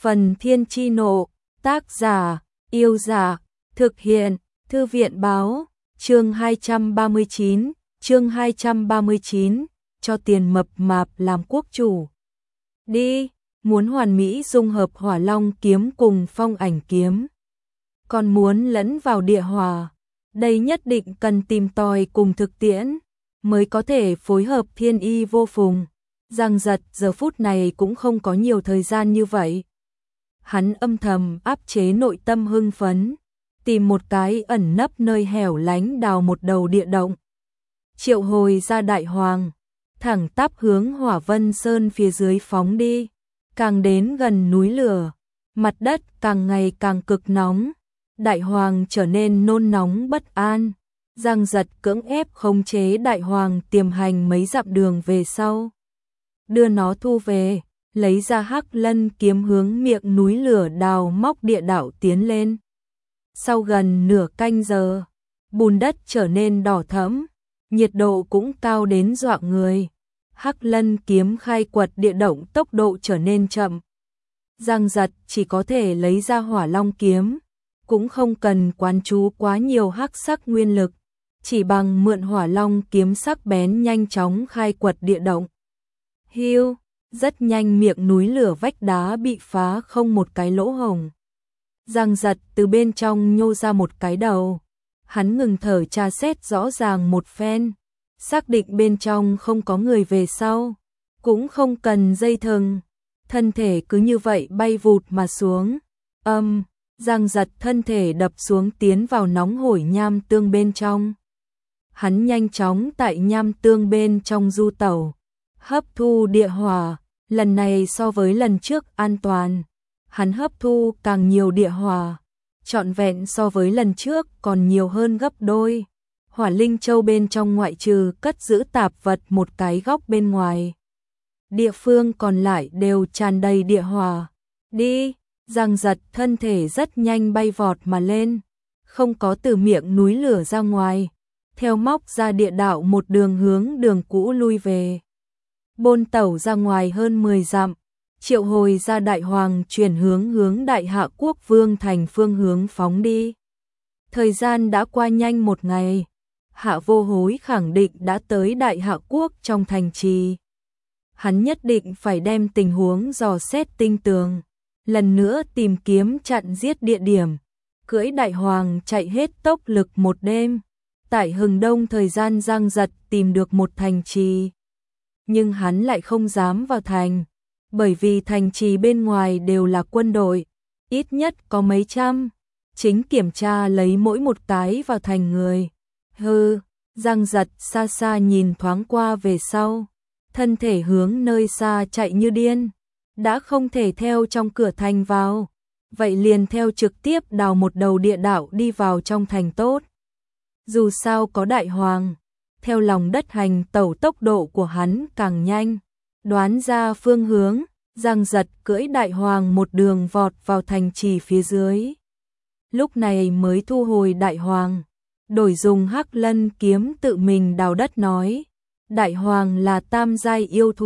Phần Thiên Chi Nộ, tác giả, Yêu Dạ, thực hiện, Thư viện Báo, chương 239, cho tiền mập mạp làm quốc chủ. Đi, muốn hoàn mỹ dung hợp Hỏa Long kiếm cùng Phong Ảnh kiếm. Còn muốn lẫn vào địa hỏa, đây nhất định cần tìm tòi cùng thực tiễn, mới có thể phối hợp thiên y vô phùng. Giang Giật giờ phút này cũng không có nhiều thời gian như vậy. Hắn âm thầm áp chế nội tâm hưng phấn, tìm một cái ẩn nấp nơi hẻo lánh đào một đầu địa động. Triệu hồi ra đại hoàng, thẳng tắp hướng Hỏa Vân Sơn phía dưới phóng đi. Càng đến gần núi lửa, mặt đất càng ngày càng cực nóng. Đại hoàng trở nên nôn nóng bất an. Giang Giật cưỡng ép khống chế đại hoàng tiềm hành mấy dặm đường về sau. Đưa nó thu về, lấy ra Hắc Lân kiếm hướng miệng núi lửa đào móc địa đạo tiến lên. Sau gần nửa canh giờ, bùn đất trở nên đỏ thẫm, nhiệt độ cũng cao đến dọa người. Hắc Lân kiếm khai quật địa động tốc độ trở nên chậm. Giang Giật chỉ có thể lấy ra Hỏa Long kiếm, cũng không cần quán chú quá nhiều hắc sắc nguyên lực, chỉ bằng mượn Hỏa Long kiếm sắc bén nhanh chóng khai quật địa động. Hiu, rất nhanh miệng núi lửa vách đá bị phá không một cái lỗ hổng. Giang Giật từ bên trong nhô ra một cái đầu, hắn ngừng thở tra xét rõ ràng một phen, xác định bên trong không có người về sau, cũng không cần dây thừng, thân thể cứ như vậy bay vụt mà xuống. Giang Giật thân thể đập xuống tiến vào nóng hổi nham tương bên trong. Hắn nhanh chóng tại nham tương bên trong du tẩu, hấp thu địa hỏa, lần này so với lần trước an toàn. Hắn hấp thu càng nhiều địa hỏa, trọn vẹn so với lần trước còn nhiều hơn gấp đôi. Hỏa Linh Châu bên trong ngoại trừ cất giữ tạp vật một cái góc bên ngoài, địa phương còn lại đều tràn đầy địa hỏa. Đi, Giang Giật thân thể rất nhanh bay vọt mà lên, không có từ miệng núi lửa ra ngoài, theo móc ra địa đạo một đường hướng đường cũ lui về. Bôn tẩu ra ngoài hơn 10 dặm, triệu hồi ra đại hoàng chuyển hướng Đại Hạ Quốc Vương thành phương hướng phóng đi. Thời gian đã qua nhanh một ngày, Hạ Vô Hối khẳng định đã tới Đại Hạ Quốc trong thành trì. Hắn nhất định phải đem tình huống dò xét tinh tường, lần nữa tìm kiếm chặn giết địa điểm, cưỡi đại hoàng chạy hết tốc lực một đêm. Tại hừng đông thời gian Giang Giật tìm được một thành trì, nhưng hắn lại không dám vào thành, bởi vì thành trì bên ngoài đều là quân đội, ít nhất có mấy trăm, chính kiểm tra lấy mỗi một cái vào thành người. Giang Giật xa xa nhìn thoáng qua về sau, thân thể hướng nơi xa chạy như điên. Đã không thể theo trong cửa thành vào, vậy liền theo trực tiếp đào một đầu địa đạo đi vào trong thành tốt. Dù sao có đại hoàng, theo lòng đất hành tẩu tốc độ của hắn càng nhanh. Đoán ra phương hướng, Giang Giật cưỡi đại hoàng một đường vọt vào thành trì phía dưới. Lúc này mới thu hồi đại hoàng, đổi dùng Hắc Lân kiếm tự mình đào đất nói. Đại hoàng là tam giai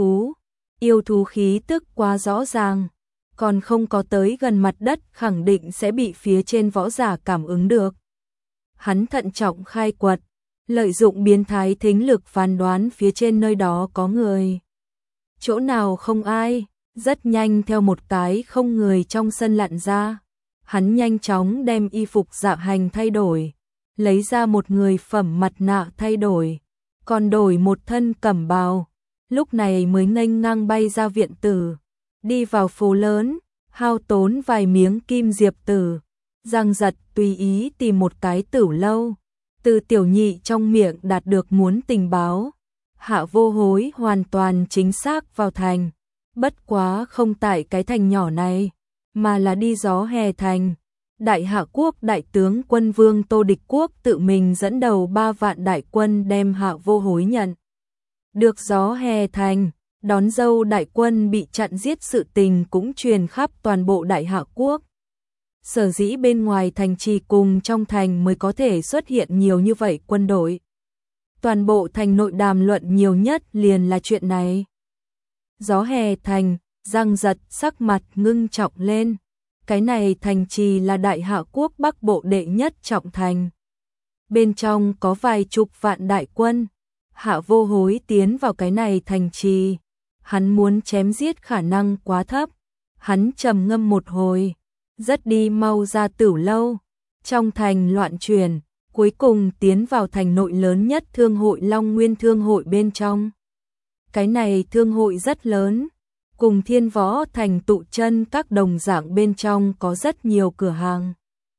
yêu thú khí tức quá rõ ràng, còn không có tới gần mặt đất khẳng định sẽ bị phía trên võ giả cảm ứng được. Hắn thận trọng khai quật, lợi dụng biến thái thính lực phán đoán phía trên nơi đó có người. Chỗ nào không ai, rất nhanh theo một cái không người trong sân lặn ra. Hắn nhanh chóng đem y phục dạ hành thay đổi, lấy ra một người phẩm mặt nạ thay đổi, còn đổi một thân cẩm bào. Lúc này mới nghênh ngang bay ra viện tử, đi vào phố lớn, hao tốn vài miếng kim diệp tử. Giang Giật tùy ý tìm một cái tửu lâu, từ tiểu nhị trong miệng đạt được muốn tình báo. Hạ Vô Hối hoàn toàn chính xác vào thành, bất quá không tại cái thành nhỏ này, mà là đi Gió Hè thành. Đại Hạ Quốc đại tướng quân vương Tô Địch Quốc tự mình dẫn đầu 3 vạn đại quân đem Hạ Vô Hối nhận được Gió Hè thành. Đón dâu đại quân bị chặn giết sự tình cũng truyền khắp toàn bộ Đại Hạ Quốc. Sở dĩ bên ngoài thành trì cùng trong thành mới có thể xuất hiện nhiều như vậy quân đội. Toàn bộ thành nội đàm luận nhiều nhất liền là chuyện này. Gió Hè thành, Giang Giật sắc mặt ngưng trọng lên. Cái này thành trì là Đại Hạ quốc Bắc Bộ đệ nhất trọng thành. Bên trong có vài chục vạn đại quân. Hạ Vô Hối tiến vào cái này thành trì. Hắn muốn chém giết khả năng quá thấp. Hắn trầm ngâm một hồi. Rất đi mau ra Tửu lâu. Trong thành loạn truyền. Cuối cùng tiến vào thành nội lớn nhất thương hội Long Nguyên thương hội bên trong. Cái này thương hội rất lớn. Cùng Thiên Võ thành tụ chân các đồng dạng bên trong có rất nhiều cửa hàng.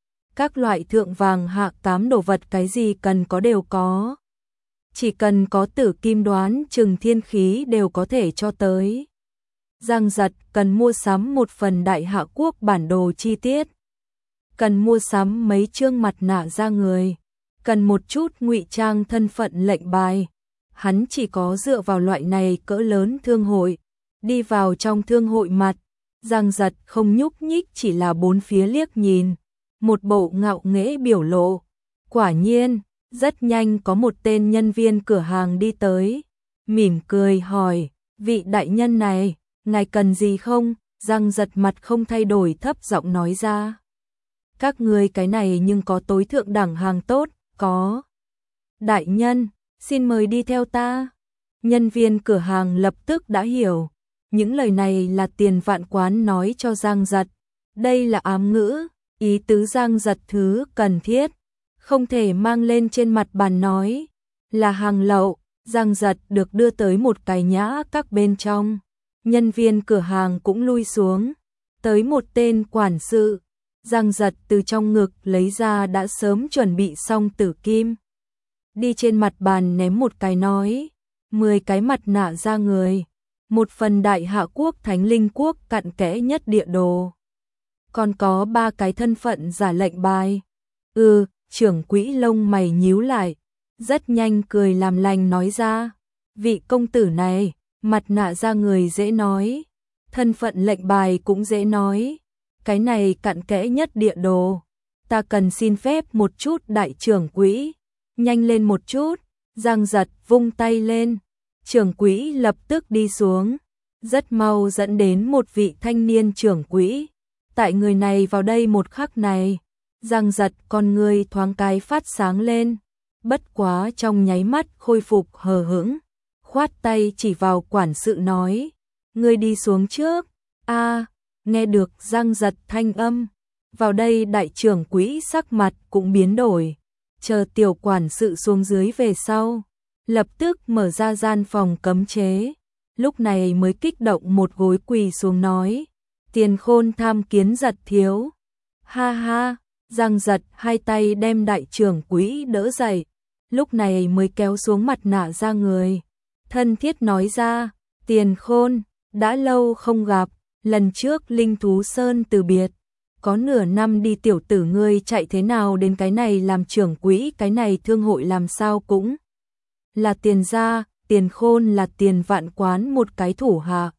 Các loại thượng vàng hạ cám đồ vật cái gì cần có đều có. Chỉ cần có Tử Kim Đoán Chừng Thiên Khí đều có thể cho tới. Giang Giật cần mua sắm một phần Đại Hạ quốc bản đồ chi tiết. Cần mua sắm mấy chương mặt nạ da người. Cần một chút ngụy trang thân phận lệnh bài. Hắn chỉ có dựa vào loại này cỡ lớn thương hội. Đi vào trong thương hội mặt. Giang Giật không nhúc nhích, chỉ là bốn phía liếc nhìn. Một bộ ngạo nghễ biểu lộ. Quả nhiên, rất nhanh có một tên nhân viên cửa hàng đi tới. Mỉm cười hỏi, vị đại nhân này, ngài cần gì không? Giang Giật mặt không thay đổi thấp giọng nói ra. Các ngươi cái này nhưng có tối thượng đẳng hàng tốt, có. Đại nhân, xin mời đi theo ta. Nhân viên cửa hàng lập tức đã hiểu. Những lời này là Tiền Vạn Quán nói cho Giang Giật. Đây là ám ngữ, ý tứ Giang Giật thứ cần thiết. Không thể mang lên trên mặt bàn nói. Là hàng lậu. Giang Giật được đưa tới một cái nhã các bên trong. Nhân viên cửa hàng cũng lui xuống. Tới một tên quản sự. Giang Giật từ trong ngực lấy ra đã sớm chuẩn bị xong tử kim. Đi trên mặt bàn ném một cái nói. 10 cái mặt nạ da người. Một phần Đại Hạ quốc Thánh Linh quốc cặn kẽ nhất địa đồ. Còn có 3 cái thân phận giả lệnh bài. Trưởng quỹ lông mày nhíu lại. Rất nhanh cười làm lành nói ra. Vị công tử này, mặt nạ da người dễ nói. Thân phận lệnh bài cũng dễ nói. Cái này cặn kẽ nhất địa đồ. Ta cần xin phép một chút đại trưởng quỹ. Nhanh lên một chút. Giang Giật vung tay lên. Trưởng quỹ lập tức đi xuống. Rất mau dẫn đến một vị thanh niên trưởng quỹ. Tại người này vào đây một khắc này. Giang Giật con người thoáng cái phát sáng lên. Bất quá trong nháy mắt khôi phục hờ hững. Khoát tay chỉ vào quản sự nói. Ngươi đi xuống trước. Nghe được Giang Giật thanh âm. Vào đây đại trưởng quỹ sắc mặt cũng biến đổi. Chờ tiểu quản sự xuống dưới về sau. Lập tức mở ra gian phòng cấm chế. Lúc này mới kích động một gối quỳ xuống nói. Tiền Khôn tham kiến Giật thiếu. Ha ha. Giang Giật hai tay đem đại trưởng quỹ đỡ dậy. Lúc này mới kéo xuống mặt nạ da người. Thân thiết nói ra. Tiền Khôn, đã lâu không gặp. Lần trước Linh Thú Sơn từ biệt. Có nửa năm đi, tiểu tử ngươi chạy thế nào đến cái này làm trưởng quỹ, cái này thương hội làm sao cũng là Tiền gia. Tiền Khôn là Tiền Vạn Quán một cái thủ hạ.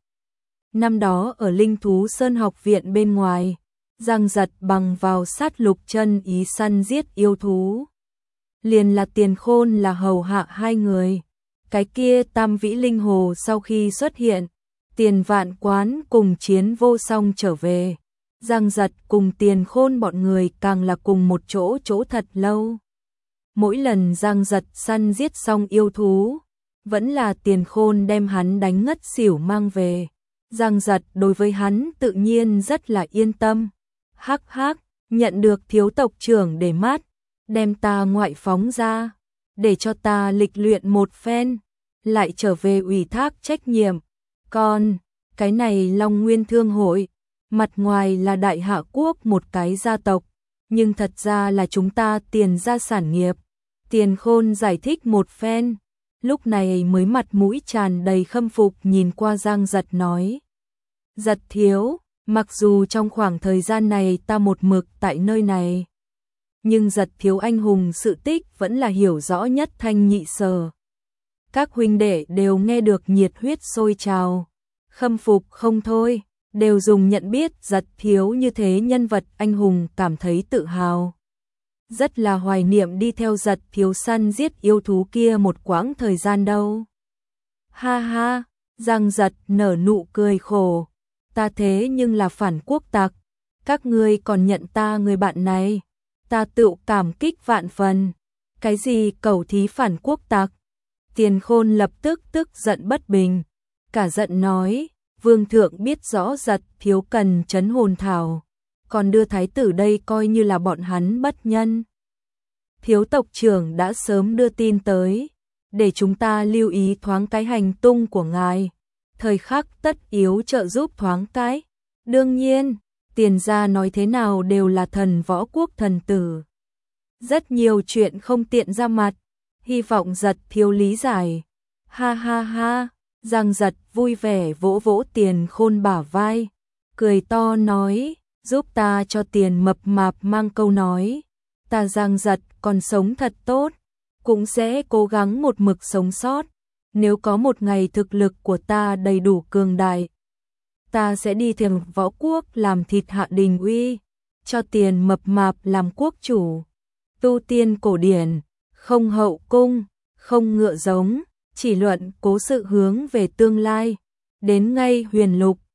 Năm đó ở Linh Thú Sơn học viện bên ngoài, Giang Giật bằng vào sát lục chân ý săn giết yêu thú. Liền là Tiền Khôn là hầu hạ hai người. Cái kia Tam Vĩ Linh Hồ sau khi xuất hiện, Tiền Vạn Quán cùng Chiến Vô Song trở về. Giang Giật cùng Tiền Khôn bọn người càng là cùng một chỗ thật lâu. Mỗi lần Giang Giật săn giết xong yêu thú, vẫn là Tiền Khôn đem hắn đánh ngất xỉu mang về. Giang Giật đối với hắn tự nhiên rất là yên tâm. Hắc hắc, nhận được thiếu tộc trưởng để mắt, đem ta ngoại phóng ra, để cho ta lịch luyện một phen, lại trở về ủy thác trách nhiệm. Còn, cái này Long Nguyên Thương hội, mặt ngoài là Đại Hạ quốc một cái gia tộc, nhưng thật ra là chúng ta Tiền gia sản nghiệp. Tiền Khôn giải thích một phen, lúc này mới mặt mũi tràn đầy khâm phục nhìn qua Giang Giật nói. Giật thiếu, mặc dù trong khoảng thời gian này ta một mực tại nơi này, nhưng Giật thiếu anh hùng sự tích vẫn là hiểu rõ nhất thanh nhị sở. Các huynh đệ đều nghe được nhiệt huyết sôi trào, khâm phục không thôi, đều dùng nhận biết Giật thiếu như thế nhân vật anh hùng cảm thấy tự hào. Rất là hoài niệm đi theo Giật thiếu săn giết yêu thú kia một quãng thời gian đâu. Ha ha, Giang Giật nở nụ cười khổ. ta thế nhưng là phản quốc tặc, các ngươi còn nhận ta người bạn này, ta tự cảm kích vạn phần. Cái gì cẩu thí phản quốc tặc? Tiền Khôn lập tức tức giận bất bình, cả giận nói, vương thượng biết rõ Giật thiếu cần trấn hồn thảo, còn đưa thái tử đây coi như là bọn hắn bất nhân. Thiếu tộc trưởng đã sớm đưa tin tới, để chúng ta lưu ý thoáng cái hành tung của ngài, thời khắc tất yếu trợ giúp thoáng cái. Đương nhiên, Tiền gia nói thế nào đều là thần võ quốc thần tử. Rất nhiều chuyện không tiện ra mặt, hy vọng Giật thiếu lý giải. Ha ha ha, Giang Giật vui vẻ vỗ vỗ Tiền Khôn bả vai, cười to nói, giúp ta cho Tiền mập mạp mang câu nói, ta Giang Giật còn sống thật tốt, cũng sẽ cố gắng một mực sống sót, nếu có một ngày thực lực của ta đầy đủ cường đại, ta sẽ đi Thiềm Võ Quốc làm thịt Hạ Đình Uy, cho Tiền mập mạp làm quốc chủ. Tu tiên cổ điển, không hậu cung, không ngựa giống, chỉ luận cố sự hướng về tương lai, đến ngay huyền lục.